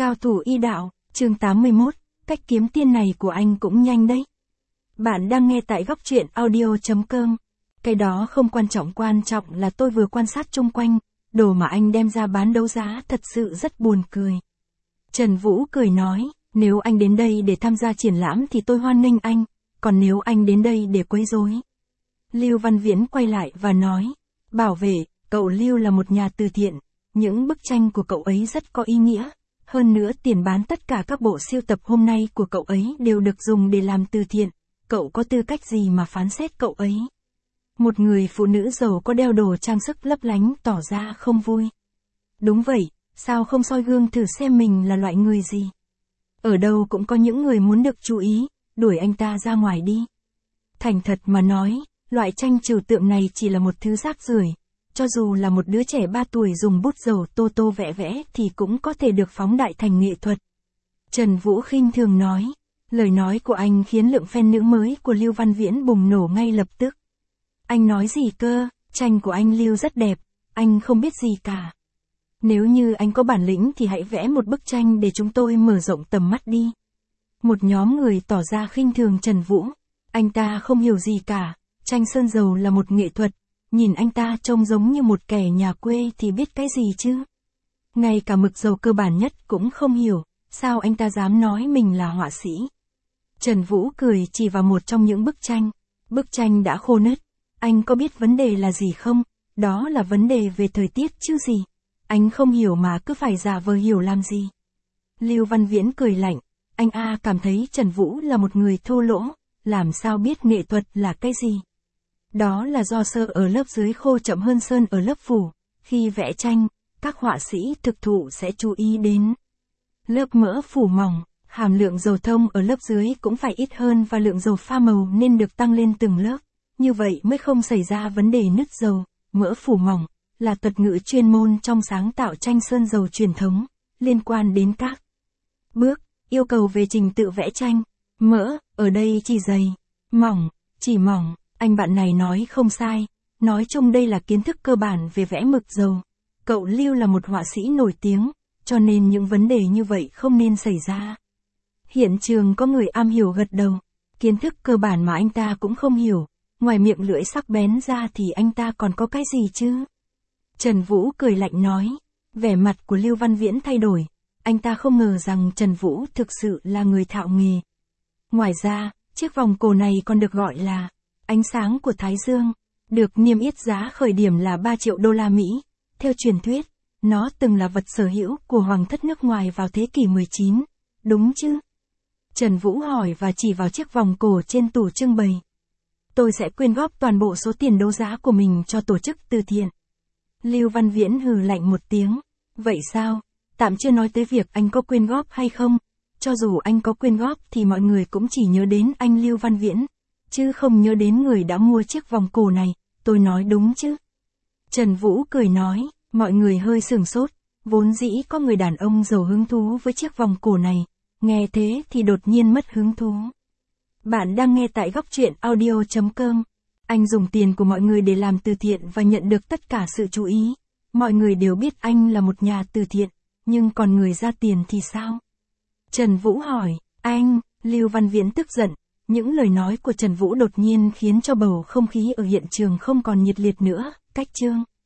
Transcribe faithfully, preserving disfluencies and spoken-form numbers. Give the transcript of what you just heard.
Cao thủ y đạo, chương tám mươi mốt, cách kiếm tiền này của anh cũng nhanh đấy. Bạn đang nghe tại góc truyện audio chấm com. Cái đó không quan trọng, quan trọng là tôi vừa quan sát chung quanh, đồ mà anh đem ra bán đấu giá thật sự rất buồn cười. Trần Vũ cười nói, nếu anh đến đây để tham gia triển lãm thì tôi hoan nghênh anh, còn nếu anh đến đây để quấy rối. Lưu Văn Viễn quay lại và nói, bảo vệ, cậu Lưu là một nhà từ thiện, những bức tranh của cậu ấy rất có ý nghĩa. Hơn nữa tiền bán tất cả các bộ sưu tập hôm nay của cậu ấy đều được dùng để làm từ thiện, cậu có tư cách gì mà phán xét cậu ấy? Một người phụ nữ giàu có đeo đồ trang sức lấp lánh tỏ ra không vui. Đúng vậy, sao không soi gương thử xem mình là loại người gì? Ở đâu cũng có những người muốn được chú ý, đuổi anh ta ra ngoài đi. Thành thật mà nói, loại tranh trừu tượng này chỉ là một thứ rác rưởi. Cho dù là một đứa trẻ ba tuổi dùng bút dầu tô tô vẽ vẽ thì cũng có thể được phóng đại thành nghệ thuật. Trần Vũ khinh thường nói. Lời nói của anh khiến lượng fan nữ mới của Lưu Văn Viễn bùng nổ ngay lập tức. Anh nói gì cơ, tranh của anh Lưu rất đẹp, anh không biết gì cả. Nếu như anh có bản lĩnh thì hãy vẽ một bức tranh để chúng tôi mở rộng tầm mắt đi. Một nhóm người tỏ ra khinh thường Trần Vũ. Anh ta không hiểu gì cả, tranh sơn dầu là một nghệ thuật. Nhìn anh ta trông giống như một kẻ nhà quê thì biết cái gì chứ. Ngay cả mực dầu cơ bản nhất cũng không hiểu, sao anh ta dám nói mình là họa sĩ. Trần Vũ cười chỉ vào một trong những bức tranh. Bức tranh đã khô nứt. Anh có biết vấn đề là gì không? Đó là vấn đề về thời tiết chứ gì. Anh không hiểu mà cứ phải giả vờ hiểu làm gì. Lưu Văn Viễn cười lạnh. Anh A cảm thấy Trần Vũ là một người thô lỗ, làm sao biết nghệ thuật là cái gì. Đó là do sơ ở lớp dưới khô chậm hơn sơn ở lớp phủ. Khi vẽ tranh, các họa sĩ thực thụ sẽ chú ý đến lớp mỡ phủ mỏng, hàm lượng dầu thông ở lớp dưới cũng phải ít hơn và lượng dầu pha màu nên được tăng lên từng lớp. Như vậy mới không xảy ra vấn đề nứt dầu. Mỡ phủ mỏng là thuật ngữ chuyên môn trong sáng tạo tranh sơn dầu truyền thống, liên quan đến các bước, yêu cầu về trình tự vẽ tranh. Mỡ, ở đây chỉ dày, mỏng, chỉ mỏng. Anh bạn này nói không sai, nói chung đây là kiến thức cơ bản về vẽ mực dầu. Cậu Lưu là một họa sĩ nổi tiếng, cho nên những vấn đề như vậy không nên xảy ra. Hiện trường có người am hiểu gật đầu, kiến thức cơ bản mà anh ta cũng không hiểu, ngoài miệng lưỡi sắc bén ra thì anh ta còn có cái gì chứ? Trần Vũ cười lạnh nói, vẻ mặt của Lưu Văn Viễn thay đổi, anh ta không ngờ rằng Trần Vũ thực sự là người thạo nghề. Ngoài ra, chiếc vòng cổ này còn được gọi là ánh sáng của Thái Dương, được niêm yết giá khởi điểm là ba triệu đô la Mỹ. Theo truyền thuyết, nó từng là vật sở hữu của hoàng thất nước ngoài vào thế kỷ mười chín, đúng chứ? Trần Vũ hỏi và chỉ vào chiếc vòng cổ trên tủ trưng bày. Tôi sẽ quyên góp toàn bộ số tiền đấu giá của mình cho tổ chức từ thiện. Lưu Văn Viễn hừ lạnh một tiếng. Vậy sao? Tạm chưa nói tới việc anh có quyên góp hay không. Cho dù anh có quyên góp thì mọi người cũng chỉ nhớ đến anh Lưu Văn Viễn, chứ không nhớ đến người đã mua chiếc vòng cổ này, tôi nói đúng chứ? Trần Vũ cười nói, mọi người hơi sửng sốt, vốn dĩ có người đàn ông giàu hứng thú với chiếc vòng cổ này, nghe thế thì đột nhiên mất hứng thú. Bạn đang nghe tại góc truyện audio chấm com. Anh dùng tiền của mọi người để làm từ thiện và nhận được tất cả sự chú ý. Mọi người đều biết anh là một nhà từ thiện, nhưng còn người ra tiền thì sao? Trần Vũ hỏi, anh, Lưu Văn Viễn tức giận. Những lời nói của Trần Vũ đột nhiên khiến cho bầu không khí ở hiện trường không còn nhiệt liệt nữa. Cách chương